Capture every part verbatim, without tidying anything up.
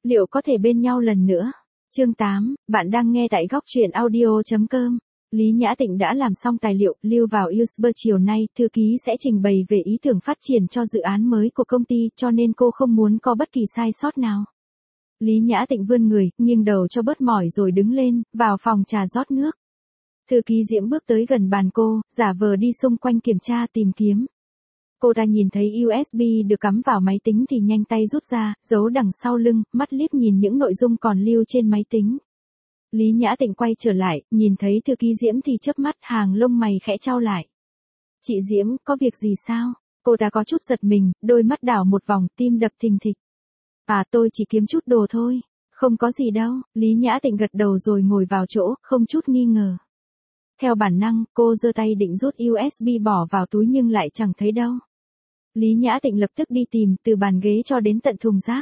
Liệu có thể bên nhau lần nữa? Chương tám, bạn đang nghe tại góc truyện audio chấm com. Lý Nhã Tịnh đã làm xong tài liệu, lưu vào Uber chiều nay, thư ký sẽ trình bày về ý tưởng phát triển cho dự án mới của công ty, cho nên cô không muốn có bất kỳ sai sót nào. Lý Nhã Tịnh vươn người, nghiêng đầu cho bớt mỏi rồi đứng lên, vào phòng trà rót nước. Thư ký Diễm bước tới gần bàn cô, giả vờ đi xung quanh kiểm tra tìm kiếm. Cô ta nhìn thấy u ét bê được cắm vào máy tính thì nhanh tay rút ra, giấu đằng sau lưng, mắt liếc nhìn những nội dung còn lưu trên máy tính. Lý Nhã Tịnh quay trở lại, nhìn thấy thư ký Diễm thì chớp mắt, hàng lông mày khẽ chau lại. Chị Diễm, có việc gì sao? Cô ta có chút giật mình, đôi mắt đảo một vòng, tim đập thình thịch. À, tôi chỉ kiếm chút đồ thôi. Không có gì đâu. Lý Nhã Tịnh gật đầu rồi ngồi vào chỗ, không chút nghi ngờ. Theo bản năng, cô giơ tay định rút u ét bê bỏ vào túi nhưng lại chẳng thấy đâu. Lý Nhã Tịnh lập tức đi tìm, từ bàn ghế cho đến tận thùng rác.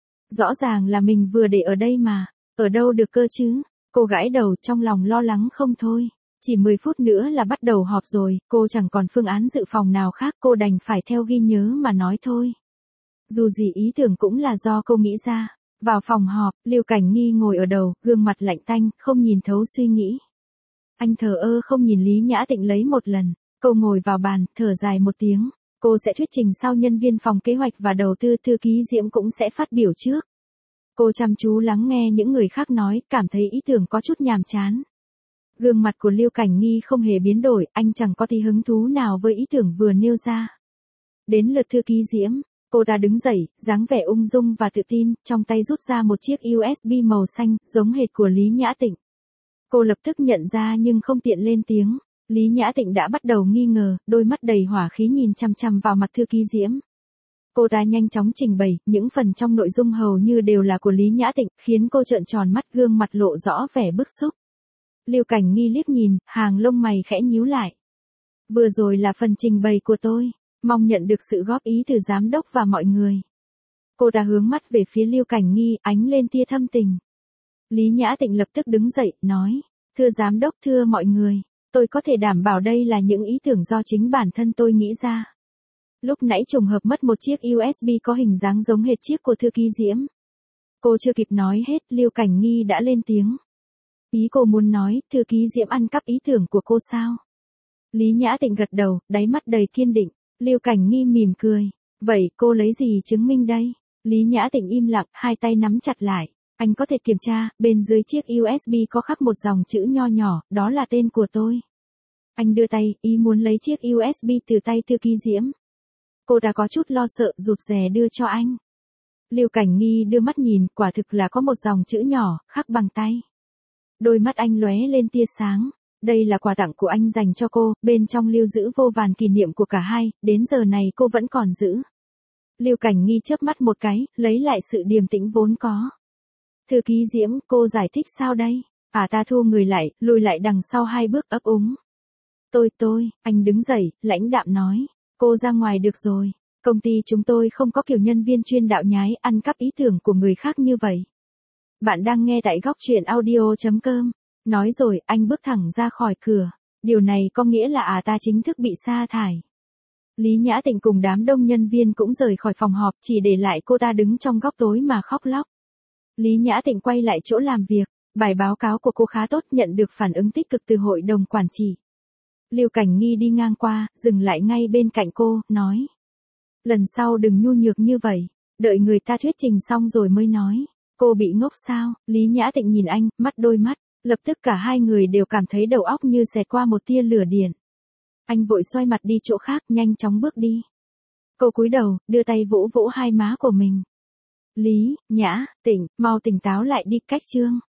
Rõ ràng là mình vừa để ở đây mà, ở đâu được cơ chứ? Cô gãi đầu, trong lòng lo lắng không thôi. Chỉ mười phút nữa là bắt đầu họp rồi, cô chẳng còn phương án dự phòng nào khác, cô đành phải theo ghi nhớ mà nói thôi. Dù gì ý tưởng cũng là do cô nghĩ ra. Vào phòng họp, Lưu Cảnh Nghi ngồi ở đầu, gương mặt lạnh tanh, không nhìn thấu suy nghĩ. Anh thờ ơ không nhìn Lý Nhã Tịnh lấy một lần. Cô ngồi vào bàn, thở dài một tiếng. Cô sẽ thuyết trình sau nhân viên phòng kế hoạch và đầu tư, thư ký Diễm cũng sẽ phát biểu trước. Cô chăm chú lắng nghe những người khác nói, cảm thấy ý tưởng có chút nhàm chán. Gương mặt của Lưu Cảnh Nghi không hề biến đổi, anh chẳng có tí hứng thú nào với ý tưởng vừa nêu ra. Đến lượt thư ký Diễm, cô ta đứng dậy, dáng vẻ ung dung và tự tin, trong tay rút ra một chiếc u ét bê màu xanh, giống hệt của Lý Nhã Tịnh. Cô lập tức nhận ra nhưng không tiện lên tiếng. Lý Nhã Tịnh đã bắt đầu nghi ngờ, đôi mắt đầy hỏa khí nhìn chằm chằm vào mặt thư ký Diễm. Cô ta nhanh chóng trình bày, những phần trong nội dung hầu như đều là của Lý Nhã Tịnh, khiến cô trợn tròn mắt, gương mặt lộ rõ vẻ bức xúc. Lưu Cảnh Nghi liếc nhìn, hàng lông mày khẽ nhíu lại. Vừa rồi là phần trình bày của tôi, mong nhận được sự góp ý từ giám đốc và mọi người. Cô ta hướng mắt về phía Lưu Cảnh Nghi, ánh lên tia thâm tình. Lý Nhã Tịnh lập tức đứng dậy, nói, thưa giám đốc, thưa mọi người, tôi có thể đảm bảo đây là những ý tưởng do chính bản thân tôi nghĩ ra. Lúc nãy trùng hợp mất một chiếc u ét bê có hình dáng giống hệt chiếc của thư ký Diễm. Cô chưa kịp nói hết, Lưu Cảnh Nghi đã lên tiếng. Ý cô muốn nói, thư ký Diễm ăn cắp ý tưởng của cô sao? Lý Nhã Tịnh gật đầu, đáy mắt đầy kiên định. Lưu Cảnh Nghi mỉm cười. Vậy cô lấy gì chứng minh đây? Lý Nhã Tịnh im lặng, hai tay nắm chặt lại. Anh có thể kiểm tra, bên dưới chiếc u ét bê có khắc một dòng chữ nho nhỏ, đó là tên của tôi. Anh đưa tay, ý muốn lấy chiếc u ét bê từ tay thư ký Diễm. Cô đã có chút lo sợ, rụt rè đưa cho anh. Lưu Cảnh Nghi đưa mắt nhìn, quả thực là có một dòng chữ nhỏ, khắc bằng tay. Đôi mắt anh lóe lên tia sáng. Đây là quà tặng của anh dành cho cô, bên trong lưu giữ vô vàn kỷ niệm của cả hai, đến giờ này cô vẫn còn giữ. Lưu Cảnh Nghi chớp mắt một cái, lấy lại sự điềm tĩnh vốn có. Thư ký Diễm, cô giải thích sao đây? À, ta thu người lại, lùi lại đằng sau hai bước, ấp úng. Tôi tôi, anh đứng dậy, lãnh đạm nói. Cô ra ngoài được rồi. Công ty chúng tôi không có kiểu nhân viên chuyên đạo nhái, ăn cắp ý tưởng của người khác như vậy. Bạn đang nghe tại góc truyện audio chấm com. Nói rồi, anh bước thẳng ra khỏi cửa. Điều này có nghĩa là à ta chính thức bị sa thải. Lý Nhã Tịnh cùng đám đông nhân viên cũng rời khỏi phòng họp, chỉ để lại cô ta đứng trong góc tối mà khóc lóc. Lý Nhã Tịnh quay lại chỗ làm việc. Bài báo cáo của cô khá tốt, nhận được phản ứng tích cực từ hội đồng quản trị. Lưu Cảnh Nghi đi ngang qua, dừng lại ngay bên cạnh cô, nói. Lần sau đừng nhu nhược như vậy, đợi người ta thuyết trình xong rồi mới nói. Cô bị ngốc sao? Lý Nhã Tịnh nhìn anh, mắt đôi mắt, lập tức cả hai người đều cảm thấy đầu óc như xẹt qua một tia lửa điện. Anh vội xoay mặt đi chỗ khác, nhanh chóng bước đi. Cô cúi đầu, đưa tay vỗ vỗ hai má của mình. Lý Nhã Tịnh, mau tỉnh táo lại đi, cách chương.